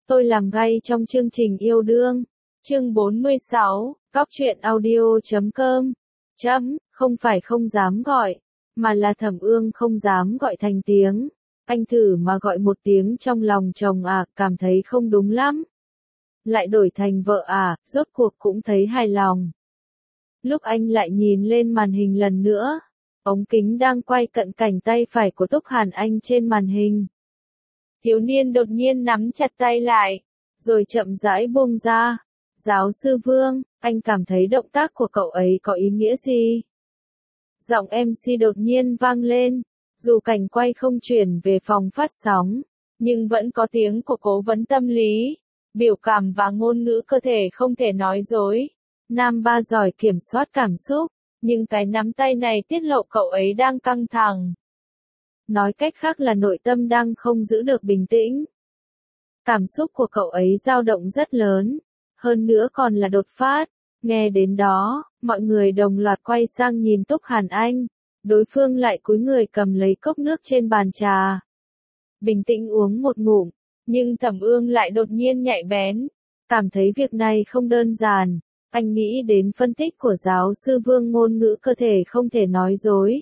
Tôi làm gay trong chương trình yêu đương. Chương 46, Cóc truyện audio.com. Không phải không dám gọi, mà là Thẩm Ương không dám gọi thành tiếng. Anh thử mà gọi một tiếng trong lòng chồng à, cảm thấy không đúng lắm. Lại đổi thành vợ à, rốt cuộc cũng thấy hài lòng. Lúc anh lại nhìn lên màn hình lần nữa, ống kính đang quay cận cảnh tay phải của Túc Hàn Anh trên màn hình. Thiếu niên đột nhiên nắm chặt tay lại, rồi chậm rãi buông ra. Giáo sư Vương, anh cảm thấy động tác của cậu ấy có ý nghĩa gì? Giọng MC đột nhiên vang lên, dù cảnh quay không chuyển về phòng phát sóng, nhưng vẫn có tiếng của cố vấn tâm lý, biểu cảm và ngôn ngữ cơ thể không thể nói dối. Nam Ba giỏi kiểm soát cảm xúc, nhưng cái nắm tay này tiết lộ cậu ấy đang căng thẳng. Nói cách khác là nội tâm đang không giữ được bình tĩnh. Cảm xúc của cậu ấy dao động rất lớn, hơn nữa còn là đột phát. Nghe đến đó, mọi người đồng loạt quay sang nhìn Túc Hàn Anh, đối phương lại cúi người cầm lấy cốc nước trên bàn trà. Bình tĩnh uống một ngụm, nhưng Thẩm Ương lại đột nhiên nhạy bén, cảm thấy việc này không đơn giản. Anh nghĩ đến phân tích của giáo sư Vương ngôn ngữ cơ thể không thể nói dối.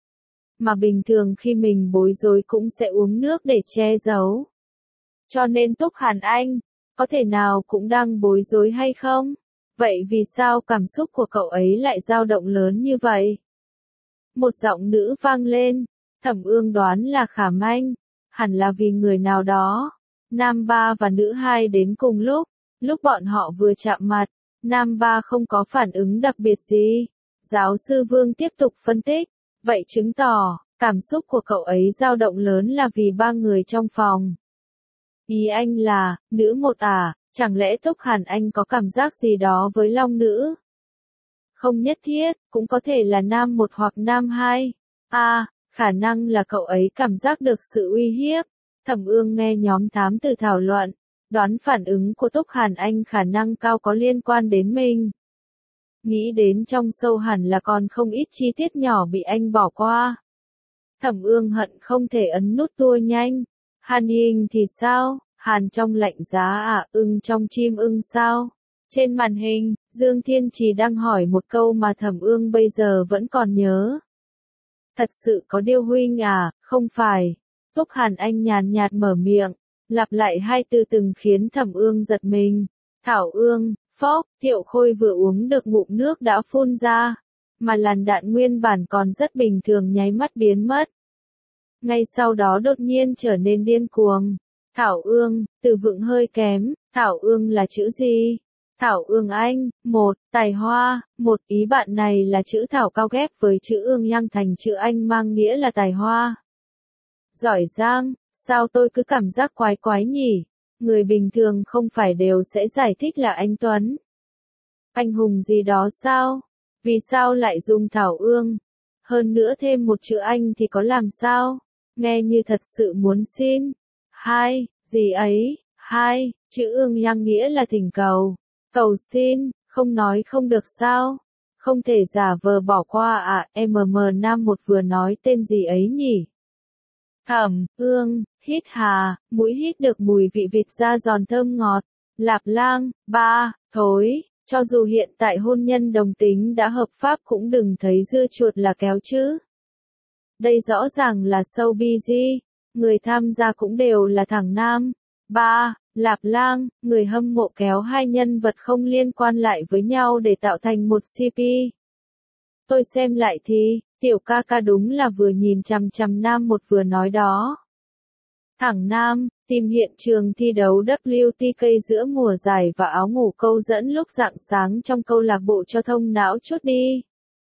Mà bình thường khi mình bối rối cũng sẽ uống nước để che giấu. Cho nên Túc Hàn Anh, có thể nào cũng đang bối rối hay không? Vậy vì sao cảm xúc của cậu ấy lại dao động lớn như vậy? Một giọng nữ vang lên, Thẩm Ương đoán là Khảm Anh, hẳn là vì người nào đó. Nam Ba và nữ hai đến cùng lúc bọn họ vừa chạm mặt, Nam Ba không có phản ứng đặc biệt gì. Giáo sư Vương tiếp tục phân tích, vậy chứng tỏ, cảm xúc của cậu ấy dao động lớn là vì ba người trong phòng. Ý anh là, nữ một à, chẳng lẽ Túc Hàn Anh có cảm giác gì đó với Long nữ? Không nhất thiết, cũng có thể là nam một hoặc nam hai. Khả năng là cậu ấy cảm giác được sự uy hiếp. Thẩm Ương nghe nhóm thám tử thảo luận, đoán phản ứng của Túc Hàn Anh khả năng cao có liên quan đến mình. Nghĩ đến trong sâu hẳn là còn không ít chi tiết nhỏ bị anh bỏ qua. Thẩm Ương hận không thể ấn nút tua nhanh. Hàn Ying thì sao? Hàn trong lạnh giá à, ưng trong chim ưng sao? Trên màn hình, Dương Thiên Trì đang hỏi một câu mà Thẩm Ương bây giờ vẫn còn nhớ. Thật sự có Điêu huynh à, không phải. Túc Hàn Anh nhàn nhạt mở miệng, lặp lại hai từ từng khiến Thẩm Ương giật mình. Thảo Ương, phốc, Thiệu Khôi vừa uống được ngụm nước đã phun ra, mà làn đạn nguyên bản còn rất bình thường nháy mắt biến mất. Ngay sau đó đột nhiên trở nên điên cuồng. Thảo Ương, từ vựng hơi kém, Thảo Ương là chữ gì? Thảo Ương Anh, một, tài hoa, một, ý bạn này là chữ Thảo cao ghép với chữ Ương Yang thành chữ Anh mang nghĩa là tài hoa. Giỏi giang, sao tôi cứ cảm giác quái quái nhỉ? Người bình thường không phải đều sẽ giải thích là anh Tuấn. Anh hùng gì đó sao? Vì sao lại dùng Thảo Ương? Hơn nữa thêm một chữ Anh thì có làm sao? Nghe như thật sự muốn xin. Hai, gì ấy? Hai, chữ Ương Yang nghĩa là thỉnh cầu. Cầu xin, không nói không được sao? Không thể giả vờ bỏ qua à, Nam một vừa nói tên gì ấy nhỉ? Thẩm Ương, hít hà, mũi hít được mùi vị vịt da giòn thơm ngọt. Lạp Lang, ba, thối, cho dù hiện tại hôn nhân đồng tính đã hợp pháp cũng đừng thấy dưa chuột là kéo chứ. Đây rõ ràng là showbiz, người tham gia cũng đều là thằng nam. Ba, Lạp Lang, người hâm mộ kéo hai nhân vật không liên quan lại với nhau để tạo thành một CP. Tôi xem lại thì, tiểu ca ca đúng là vừa nhìn chằm chằm nam một vừa nói đó. Thẳng nam, tìm hiện trường thi đấu WTK giữa mùa giải và áo ngủ câu dẫn lúc rạng sáng trong câu lạc bộ cho thông não chút đi.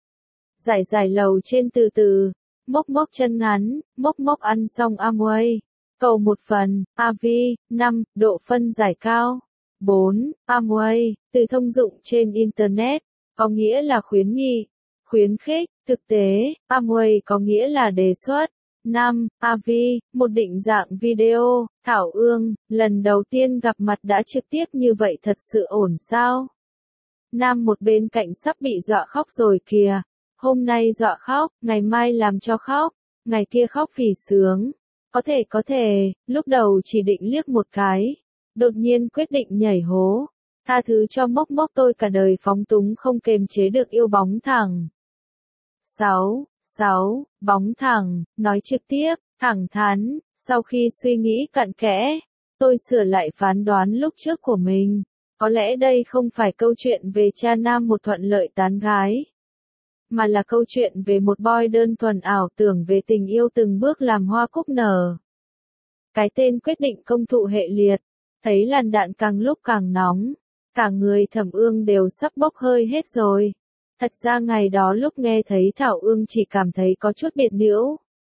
Giải lầu trên từ từ, mốc chân ngắn, mốc ăn xong Amway. Cầu một phần, AV, 5, độ phân giải cao. 4, Amway, từ thông dụng trên Internet, có nghĩa là khuyến nghị, khuyến khích, thực tế, Amway có nghĩa là đề xuất. 5, AV, một định dạng video, Thảo Ương, lần đầu tiên gặp mặt đã trực tiếp như vậy thật sự ổn sao? Nam một bên cạnh sắp bị dọa khóc rồi kìa. Hôm nay dọa khóc, ngày mai làm cho khóc, ngày kia khóc vì sướng. Có thể, lúc đầu chỉ định liếc một cái, đột nhiên quyết định nhảy hố. Tha thứ cho Mốc Mốc, tôi cả đời phóng túng không kềm chế được yêu bóng thẳng. 6. Bóng thẳng, nói trực tiếp, thẳng thắn, sau khi suy nghĩ cặn kẽ, tôi sửa lại phán đoán lúc trước của mình. Có lẽ đây không phải câu chuyện về cha nam một thuận lợi tán gái, mà là câu chuyện về một boy đơn thuần ảo tưởng về tình yêu từng bước làm hoa cúc nở. Cái tên quyết định công thụ hệ liệt, thấy làn đạn càng lúc càng nóng, cả người Thẩm Ương đều sắp bốc hơi hết rồi. Thật ra ngày đó lúc nghe thấy Thảo Ương chỉ cảm thấy có chút biệt nhiễu.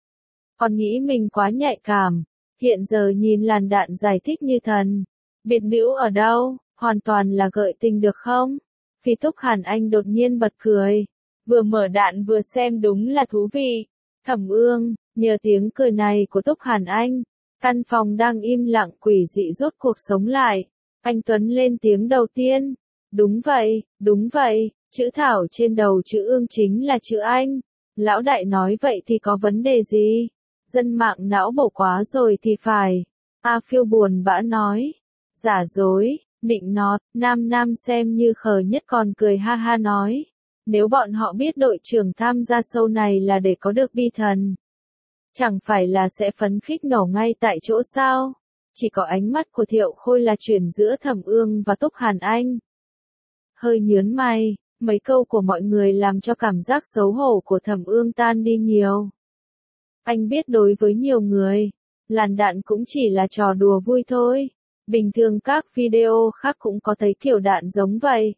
Còn nghĩ mình quá nhạy cảm, hiện giờ nhìn làn đạn giải thích như thần. Biệt nhiễu ở đâu, hoàn toàn là gợi tình được không? Phi Túc Hàn Anh đột nhiên bật cười. Vừa mở đạn vừa xem đúng là thú vị. Thẩm Ương, nhờ tiếng cười này của Túc Hàn Anh, căn phòng đang im lặng quỷ dị rốt cuộc sống lại. Anh Tuấn lên tiếng đầu tiên. Đúng vậy, chữ Thảo trên đầu chữ Ương chính là chữ Anh. Lão đại nói vậy thì có vấn đề gì? Dân mạng não bổ quá rồi thì phải. A Phiêu buồn bã nói. Giả dối, nịnh nọt, nam xem như khờ nhất còn cười ha ha nói. Nếu bọn họ biết đội trưởng tham gia show này là để có được bi thần, chẳng phải là sẽ phấn khích nổ ngay tại chỗ sao? Chỉ có ánh mắt của Thiệu Khôi là chuyển giữa Thẩm Ương và Túc Hàn Anh. Hơi nhớn mày, mấy câu của mọi người làm cho cảm giác xấu hổ của Thẩm Ương tan đi nhiều. Anh biết đối với nhiều người, làn đạn cũng chỉ là trò đùa vui thôi. Bình thường các video khác cũng có thấy kiểu đạn giống vậy.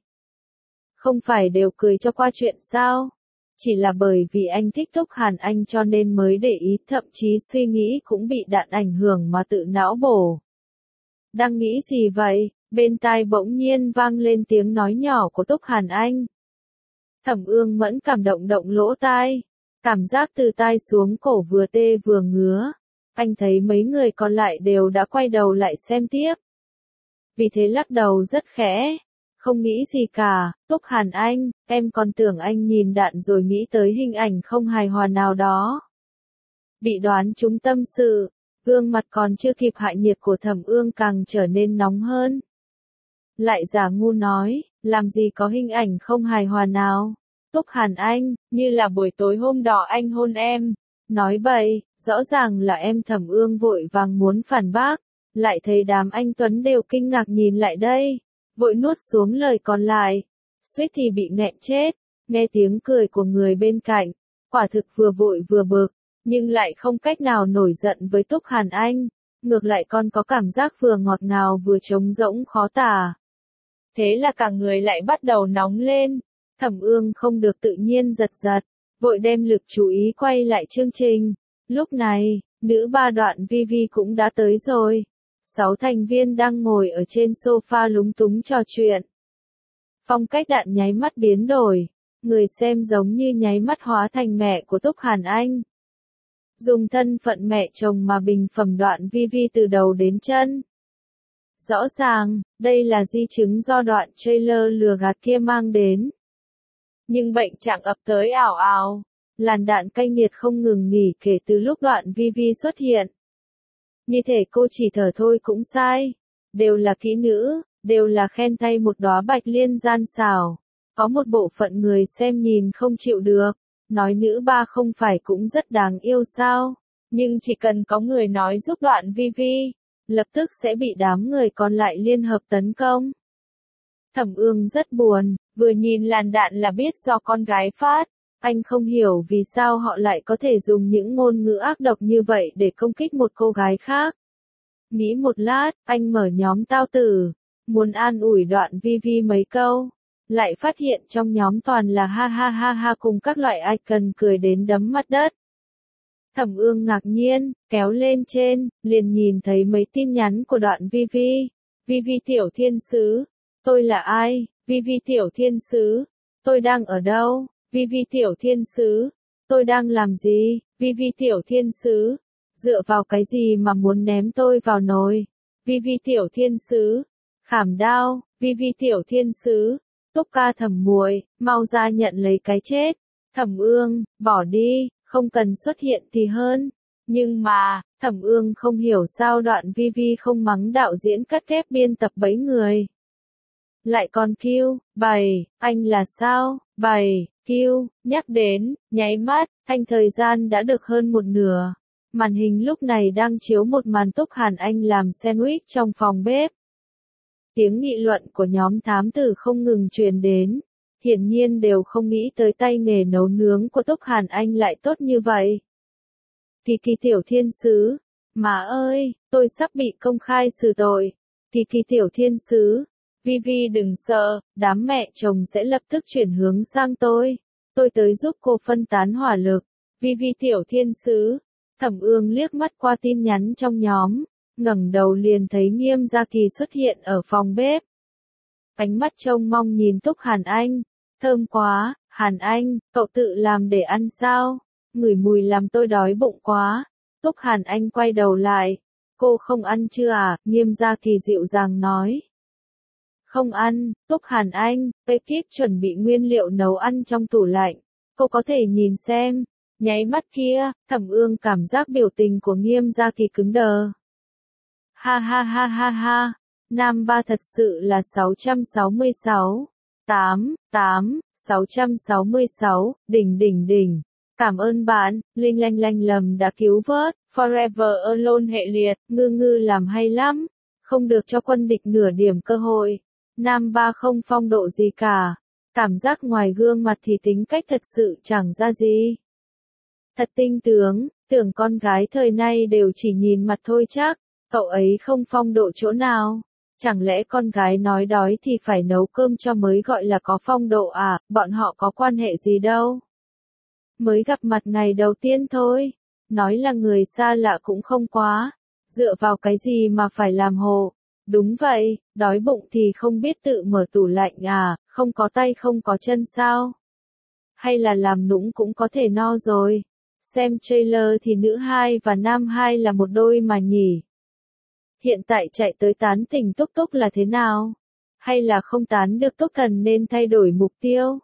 Không phải đều cười cho qua chuyện sao? Chỉ là bởi vì anh thích Túc Hàn Anh cho nên mới để ý, thậm chí suy nghĩ cũng bị đạn ảnh hưởng mà tự não bổ. Đang nghĩ gì vậy? Bên tai bỗng nhiên vang lên tiếng nói nhỏ của Túc Hàn Anh. Thẩm Ương mẫn cảm động lỗ tai. Cảm giác từ tai xuống cổ vừa tê vừa ngứa. Anh thấy mấy người còn lại đều đã quay đầu lại xem tiếp. Vì thế lắc đầu rất khẽ. Không nghĩ gì cả, Túc Hàn Anh, em còn tưởng anh nhìn đạn rồi nghĩ tới hình ảnh không hài hòa nào đó. Bị đoán trúng tâm sự, gương mặt còn chưa kịp hạ nhiệt của Thẩm Ương càng trở nên nóng hơn. Lại giả ngu nói, làm gì có hình ảnh không hài hòa nào. Túc Hàn Anh, như là buổi tối hôm đó anh hôn em. Nói bậy, rõ ràng là em. Thẩm Ương vội vàng muốn phản bác, lại thấy đám anh Tuấn đều kinh ngạc nhìn lại đây. Vội nuốt xuống lời còn lại, suýt thì bị nghẹn chết. Nghe tiếng cười của người bên cạnh, quả thực vừa vội vừa bực, nhưng lại không cách nào nổi giận với Túc Hàn Anh, ngược lại còn có cảm giác vừa ngọt ngào vừa trống rỗng khó tả. Thế là cả người lại bắt đầu nóng lên. Thẩm Ương không được tự nhiên giật, vội đem lực chú ý quay lại chương trình. Lúc này, nữ ba Đoạn Vi cũng đã tới rồi. 6 thành viên đang ngồi ở trên sofa lúng túng trò chuyện. Phong cách đạn nháy mắt biến đổi, người xem giống như nháy mắt hóa thành mẹ của Túc Hàn Anh. Dùng thân phận mẹ chồng mà bình phẩm Đoạn Vi từ đầu đến chân. Rõ ràng, đây là di chứng do đoạn trailer lừa gạt kia mang đến. Nhưng bệnh trạng ập tới ảo ảo, làn đạn cay nghiệt không ngừng nghỉ kể từ lúc Đoạn Vi xuất hiện. Như thể cô chỉ thở thôi cũng sai. Đều là kỹ nữ, đều là khen tay một đóa bạch liên gian xảo. Có một bộ phận người xem nhìn không chịu được. Nói nữ ba không phải cũng rất đáng yêu sao? Nhưng chỉ cần có người nói giúp Đoạn Vi, lập tức sẽ bị đám người còn lại liên hợp tấn công. Thẩm Ương rất buồn, vừa nhìn làn đạn là biết do con gái phát. Anh không hiểu vì sao họ lại có thể dùng những ngôn ngữ ác độc như vậy để công kích một cô gái khác. Nghĩ một lát, anh mở nhóm Tao Tử, muốn an ủi Đoạn Vi mấy câu. Lại phát hiện trong nhóm toàn là ha ha cùng các loại icon cười đến đấm mặt đất. Thẩm Ương ngạc nhiên, kéo lên trên, liền nhìn thấy mấy tin nhắn của Đoạn Vi. Vi tiểu thiên sứ, tôi là ai? Vi tiểu thiên sứ, tôi đang ở đâu? Vi tiểu thiên sứ, tôi đang làm gì? Vi tiểu thiên sứ, dựa vào cái gì mà muốn ném tôi vào nồi? Vi tiểu thiên sứ, khảm đao. Vi tiểu thiên sứ, Túc ca Thẩm muội, mau ra nhận lấy cái chết. Thẩm Ương, bỏ đi, không cần xuất hiện thì hơn. Nhưng mà, Thẩm Ương không hiểu sao đoạn VV không mắng đạo diễn cắt ghép biên tập bấy người. Lại còn kêu, bày, anh là sao, bày, kêu, nhắc đến, nháy mắt, thanh thời gian đã được hơn một nửa. Màn hình lúc này đang chiếu một màn Túc Hàn Anh làm sandwich trong phòng bếp. Tiếng nghị luận của nhóm thám tử không ngừng truyền đến. Hiển nhiên đều không nghĩ tới tay nghề nấu nướng của Túc Hàn Anh lại tốt như vậy. Kỳ Kỳ tiểu thiên sứ, má ơi, tôi sắp bị công khai xử tội. Kỳ Kỳ tiểu thiên sứ, Vivi đừng sợ, đám mẹ chồng sẽ lập tức chuyển hướng sang tôi. Tôi tới giúp cô phân tán hỏa lực. Vivi tiểu thiên sứ, Thẩm Ương liếc mắt qua tin nhắn trong nhóm, ngẩng đầu liền thấy Nghiêm Gia Kỳ xuất hiện ở phòng bếp. Ánh mắt trông mong nhìn Túc Hàn Anh, thơm quá, Hàn Anh, cậu tự làm để ăn sao? Ngửi mùi làm tôi đói bụng quá. Túc Hàn Anh quay đầu lại, cô không ăn chưa à? Nghiêm Gia Kỳ dịu dàng nói. Không ăn, Túc Hàn Anh, ekip chuẩn bị nguyên liệu nấu ăn trong tủ lạnh, cô có thể nhìn xem. Nháy mắt kia, Thẩm Ương cảm giác biểu tình của Nghiêm Gia Kỳ cứng đờ. Ha ha ha ha ha, Nam Ba thật sự là 666. 666, đỉnh đỉnh đỉnh. Cảm ơn bạn, Linh Lanh Lanh Lầm đã cứu vớt, Forever Alone hệ liệt, ngư ngư làm hay lắm. Không được cho quân địch nửa điểm cơ hội. Nam Ba không phong độ gì cả. Cảm giác ngoài gương mặt thì tính cách thật sự chẳng ra gì. Thật tinh tưởng con gái thời nay đều chỉ nhìn mặt thôi chắc, cậu ấy không phong độ chỗ nào. Chẳng lẽ con gái nói đói thì phải nấu cơm cho mới gọi là có phong độ à, bọn họ có quan hệ gì đâu. Mới gặp mặt ngày đầu tiên thôi, nói là người xa lạ cũng không quá, dựa vào cái gì mà phải làm hồ. Đúng vậy, đói bụng thì không biết tự mở tủ lạnh à, không có tay không có chân sao? Hay là làm nũng cũng có thể no rồi. Xem trailer thì nữ 2 và nam 2 là một đôi mà nhỉ. Hiện tại chạy tới tán tỉnh Túc Túc là thế nào? Hay là không tán được Túc Thần nên thay đổi mục tiêu?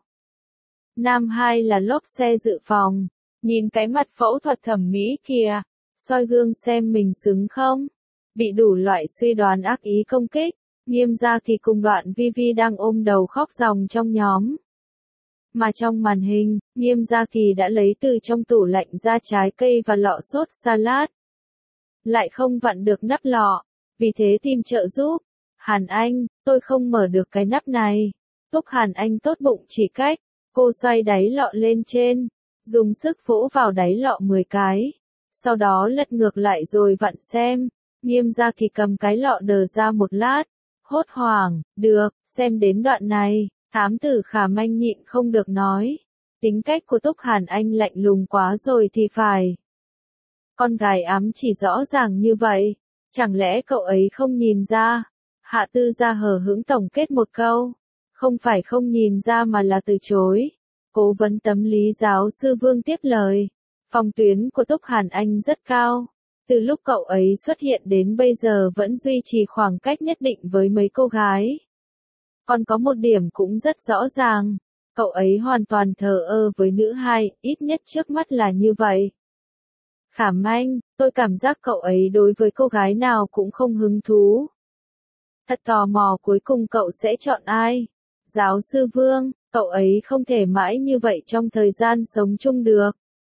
Nam 2 là lốp xe dự phòng. Nhìn cái mặt phẫu thuật thẩm mỹ kìa. Soi gương xem mình xứng không? Bị đủ loại suy đoán ác ý công kích. Nghiêm Gia Kỳ cùng đoạn Vivi đang ôm đầu khóc ròng trong nhóm. Mà trong màn hình, Nghiêm Gia Kỳ đã lấy từ trong tủ lạnh ra trái cây và lọ sốt salad. Lại không vặn được nắp lọ, vì thế tìm trợ giúp. Hàn Anh, tôi không mở được cái nắp này. Túc Hàn Anh tốt bụng chỉ cách, cô xoay đáy lọ lên trên, dùng sức vỗ vào đáy lọ 10 cái. Sau đó lật ngược lại rồi vặn xem. Nghiêm Gia Kỳ cầm cái lọ đờ ra một lát, hốt hoảng, được, xem đến đoạn này. Thám tử Khả Manh nhịn không được nói. Tính cách của Túc Hàn Anh lạnh lùng quá rồi thì phải. Con gái ám chỉ rõ ràng như vậy. Chẳng lẽ cậu ấy không nhìn ra? Hạ Tư Gia hờ hững tổng kết một câu. Không phải không nhìn ra mà là từ chối. Cố vấn tâm lý giáo sư Vương tiếp lời. Phòng tuyến của Túc Hàn Anh rất cao. Từ lúc cậu ấy xuất hiện đến bây giờ vẫn duy trì khoảng cách nhất định với mấy cô gái. Còn có một điểm cũng rất rõ ràng, cậu ấy hoàn toàn thờ ơ với nữ 2, ít nhất trước mắt là như vậy. Khả Manh, tôi cảm giác cậu ấy đối với cô gái nào cũng không hứng thú. Thật tò mò cuối cùng cậu sẽ chọn ai? Giáo sư Vương, cậu ấy không thể mãi như vậy trong thời gian sống chung được.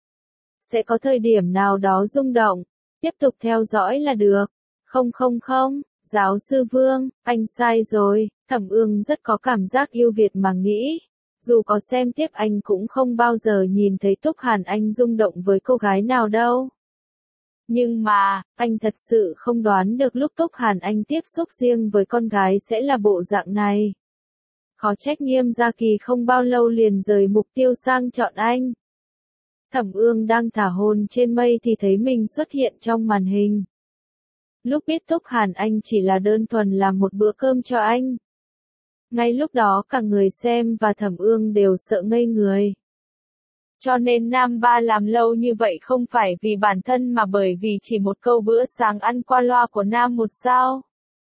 Sẽ có thời điểm nào đó rung động, tiếp tục theo dõi là được. Không. Giáo sư Vương, anh sai rồi, Thẩm Ương rất có cảm giác yêu Việt mà nghĩ. Dù có xem tiếp anh cũng không bao giờ nhìn thấy Túc Hàn Anh rung động với cô gái nào đâu. Nhưng mà, anh thật sự không đoán được lúc Túc Hàn Anh tiếp xúc riêng với con gái sẽ là bộ dạng này. Khó trách Nghiêm Gia Kỳ không bao lâu liền rời mục tiêu sang chọn anh. Thẩm Ương đang thả hồn trên mây thì thấy mình xuất hiện trong màn hình. Lúc biết Túc Hàn Anh chỉ là đơn thuần làm một bữa cơm cho anh. Ngay lúc đó cả người xem và Thẩm Ương đều sợ ngây người. Cho nên Nam Ba làm lâu như vậy không phải vì bản thân mà bởi vì chỉ một câu bữa sáng ăn qua loa của Nam Một sao.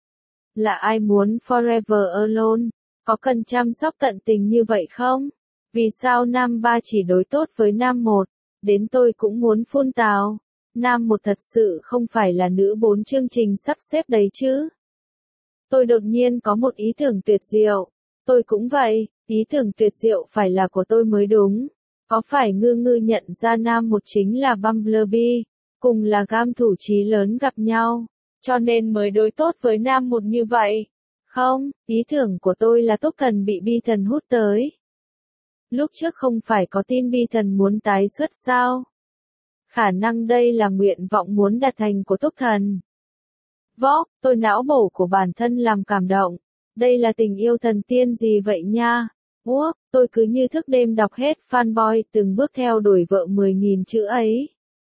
Là ai muốn Forever Alone? Có cần chăm sóc tận tình như vậy không? Vì sao Nam Ba chỉ đối tốt với Nam Một? Đến tôi cũng muốn phun tào. nam một thật sự không phải là nữ 4 chương trình sắp xếp đấy chứ. Tôi đột nhiên có một ý tưởng tuyệt diệu. Tôi cũng vậy, ý tưởng tuyệt diệu phải là của tôi mới đúng. Có phải ngư ngư nhận ra nam một chính là Bumblebee, cùng là gam thủ chí lớn gặp nhau, cho nên mới đối tốt với nam một như vậy? Không, ý tưởng của tôi là Túc Thần bị Bi Thần hút tới. Lúc trước không phải có tin Bi Thần muốn tái xuất sao? Khả năng đây là nguyện vọng muốn đạt thành của Túc Thần. Tôi não bổ của bản thân làm cảm động. Đây là tình yêu thần tiên gì vậy nha? Tôi cứ như thức đêm đọc hết fanboy từng bước theo đuổi vợ 10.000 chữ ấy.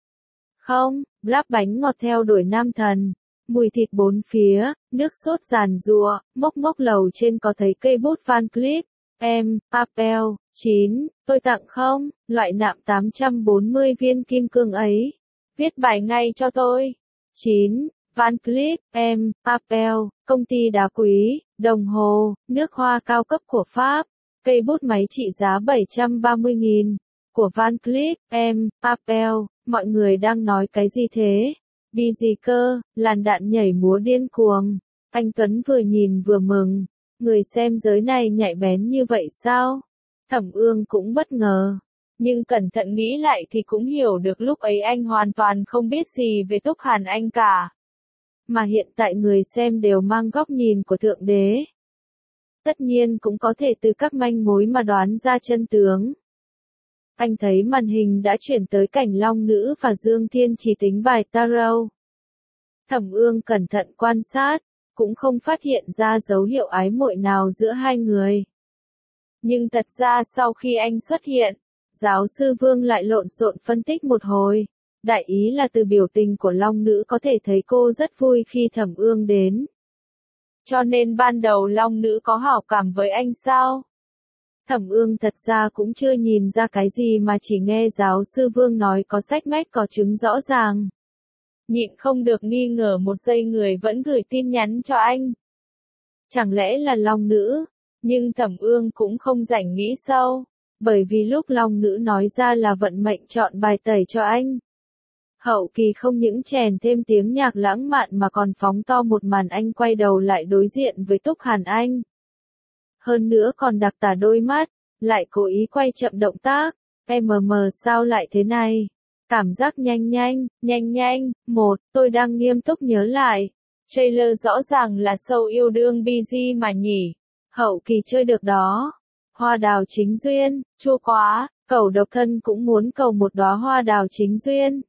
Không, láp bánh ngọt theo đuổi nam thần. Mùi thịt bốn phía, nước sốt giàn giụa, mốc mốc lầu trên có thấy cây bút Van Cleef. Apple, 9, tôi tặng không, loại nạm 840 viên kim cương ấy. Viết bài ngay cho tôi. 9. Van Cleef, Apple, công ty đá quý, đồng hồ, nước hoa cao cấp của Pháp. Cây bút máy trị giá 730.000. Của Van Cleef, Apple, mọi người đang nói cái gì thế? Đi gì cơ, làn đạn nhảy múa điên cuồng. Anh Tuấn vừa nhìn vừa mừng. Người xem giới này nhạy bén như vậy sao? Thẩm Ương cũng bất ngờ. Nhưng cẩn thận nghĩ lại thì cũng hiểu được lúc ấy anh hoàn toàn không biết gì về Túc Hàn Anh cả. Mà hiện tại người xem đều mang góc nhìn của Thượng Đế. Tất nhiên cũng có thể từ các manh mối mà đoán ra chân tướng. Anh thấy màn hình đã chuyển tới cảnh Long Nữ và Dương Thiên Chỉ tính bài tarot. Thẩm Ương cẩn thận quan sát, cũng không phát hiện ra dấu hiệu ái muội nào giữa hai người. Nhưng thật ra sau khi anh xuất hiện, giáo sư Vương lại lộn xộn phân tích một hồi. Đại ý là từ biểu tình của Long Nữ có thể thấy cô rất vui khi Thẩm Ương đến. Cho nên ban đầu Long Nữ có hảo cảm với anh sao? Thẩm Ương thật ra cũng chưa nhìn ra cái gì mà chỉ nghe giáo sư Vương nói có sách mách có chứng rõ ràng. Nhịn không được nghi ngờ một giây người vẫn gửi tin nhắn cho anh. Chẳng lẽ là Long Nữ? Nhưng Thẩm Ương cũng không rảnh nghĩ sâu. Bởi vì lúc Long Nữ nói ra là vận mệnh chọn bài tẩy cho anh. Hậu kỳ không những chèn thêm tiếng nhạc lãng mạn mà còn phóng to một màn anh quay đầu lại đối diện với Túc Hàn Anh. Hơn nữa còn đặc tả đôi mắt, lại cố ý quay chậm động tác. Sao lại thế này? Cảm giác nhanh. Tôi đang nghiêm túc nhớ lại. Trailer rõ ràng là sâu yêu đương BG mà nhỉ. Hậu kỳ chơi được đó. Hoa đào chính duyên, chua quá, cẩu độc thân cũng muốn cầu một đóa hoa đào chính duyên.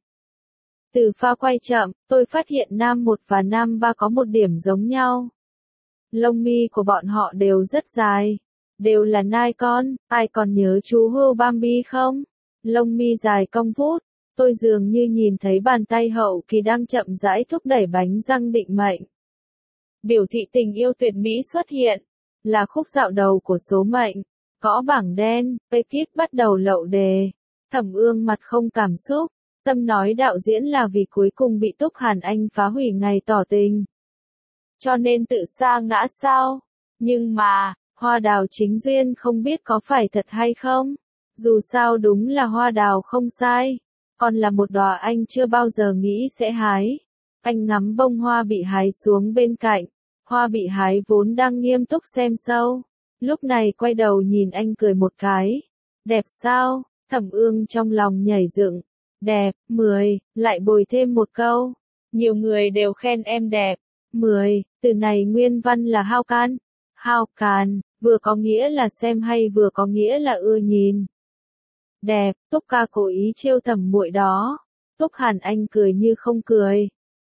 Từ pha quay chậm, tôi phát hiện nam 1 và nam 3 có một điểm giống nhau. Lông mi của bọn họ đều rất dài. Đều là nai con, ai còn nhớ chú hươu Bambi không? Lông mi dài cong vút. Tôi dường như nhìn thấy bàn tay hậu kỳ đang chậm rãi thúc đẩy bánh răng định mệnh. Biểu thị tình yêu tuyệt mỹ xuất hiện. Là khúc dạo đầu của số mệnh. Gõ bảng đen, ekip bắt đầu lậu đề. Thẩm Ương mặt không cảm xúc. Tâm nói đạo diễn là vì cuối cùng bị Túc Hàn Anh phá hủy ngày tỏ tình. Cho nên tự sa ngã sao? Nhưng mà, hoa đào chính duyên không biết có phải thật hay không? Dù sao đúng là hoa đào không sai. Còn là một đóa anh chưa bao giờ nghĩ sẽ hái. Anh ngắm bông hoa bị hái xuống bên cạnh. Hoa bị hái vốn đang nghiêm túc xem show. Lúc này quay đầu nhìn anh cười một cái. Đẹp sao? Thẩm Ương trong lòng nhảy dựng. Đẹp, 10, lại bồi thêm một câu. Nhiều người đều khen em đẹp. 10, từ này nguyên văn là hao can. Hao can, vừa có nghĩa là xem hay vừa có nghĩa là ưa nhìn. Đẹp, Túc ca cố ý trêu Thẩm muội đó. Túc Hàn Anh cười như không cười.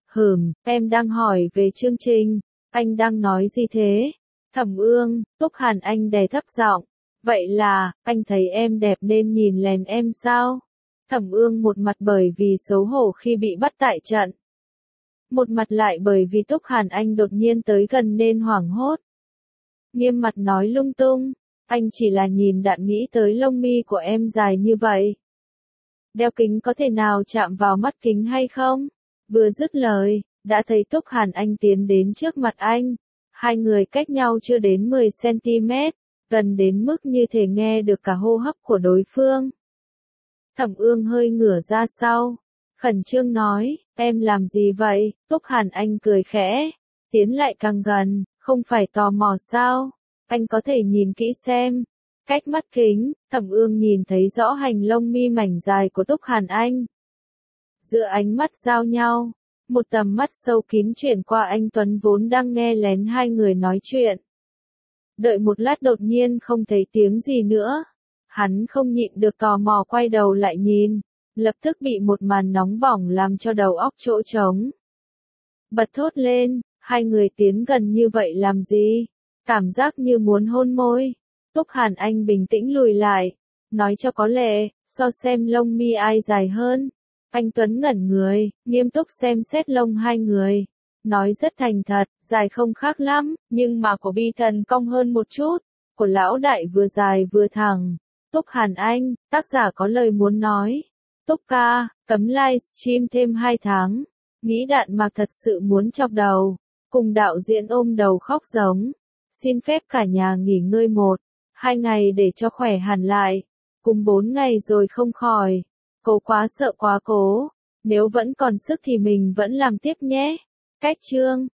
Em đang hỏi về chương trình. Anh đang nói gì thế? Thẩm Ương, Túc Hàn Anh đè thấp giọng. Vậy là, anh thấy em đẹp nên nhìn lén em sao? Thẩm Ương một mặt bởi vì xấu hổ khi bị bắt tại trận. Một mặt lại bởi vì Túc Hàn Anh đột nhiên tới gần nên hoảng hốt. Nghiêm mặt nói lung tung, anh chỉ là nhìn đạn nghĩ tới lông mi của em dài như vậy. Đeo kính có thể nào chạm vào mắt kính hay không? Vừa dứt lời, đã thấy Túc Hàn Anh tiến đến trước mặt anh. Hai người cách nhau chưa đến 10 cm, gần đến mức như thể nghe được cả hô hấp của đối phương. Thẩm Ương hơi ngửa ra sau, khẩn trương nói, em làm gì vậy? Túc Hàn Anh cười khẽ, tiến lại càng gần, không phải tò mò sao? Anh có thể nhìn kỹ xem. Cách mắt kính, Thẩm Ương nhìn thấy rõ hành lông mi mảnh dài của Túc Hàn Anh. Giữa ánh mắt giao nhau, một tầm mắt sâu kín chuyển qua anh Tuấn vốn đang nghe lén hai người nói chuyện. Đợi một lát đột nhiên không thấy tiếng gì nữa. Hắn không nhịn được tò mò quay đầu lại nhìn, lập tức bị một màn nóng bỏng làm cho đầu óc chỗ trống. Bật thốt lên, hai người tiến gần như vậy làm gì? Cảm giác như muốn hôn môi. Túc Hàn Anh bình tĩnh lùi lại, nói cho có lệ, so xem lông mi ai dài hơn. Anh Tuấn ngẩn người, nghiêm túc xem xét lông hai người. Nói rất thành thật, dài không khác lắm, nhưng mà của Bi Thần cong hơn một chút. Của lão đại vừa dài vừa thẳng. Túc Hàn Anh, tác giả có lời muốn nói. Túc ca, cấm livestream thêm 2 tháng. Nghĩ Đạn Mạc thật sự muốn chọc đầu. Cùng đạo diễn ôm đầu khóc giống. Xin phép cả nhà nghỉ ngơi 1-2 ngày để cho khỏe hẳn lại. Cùng 4 ngày rồi không khỏi. Cố quá sợ quá cố. Nếu vẫn còn sức thì mình vẫn làm tiếp nhé. Cách chương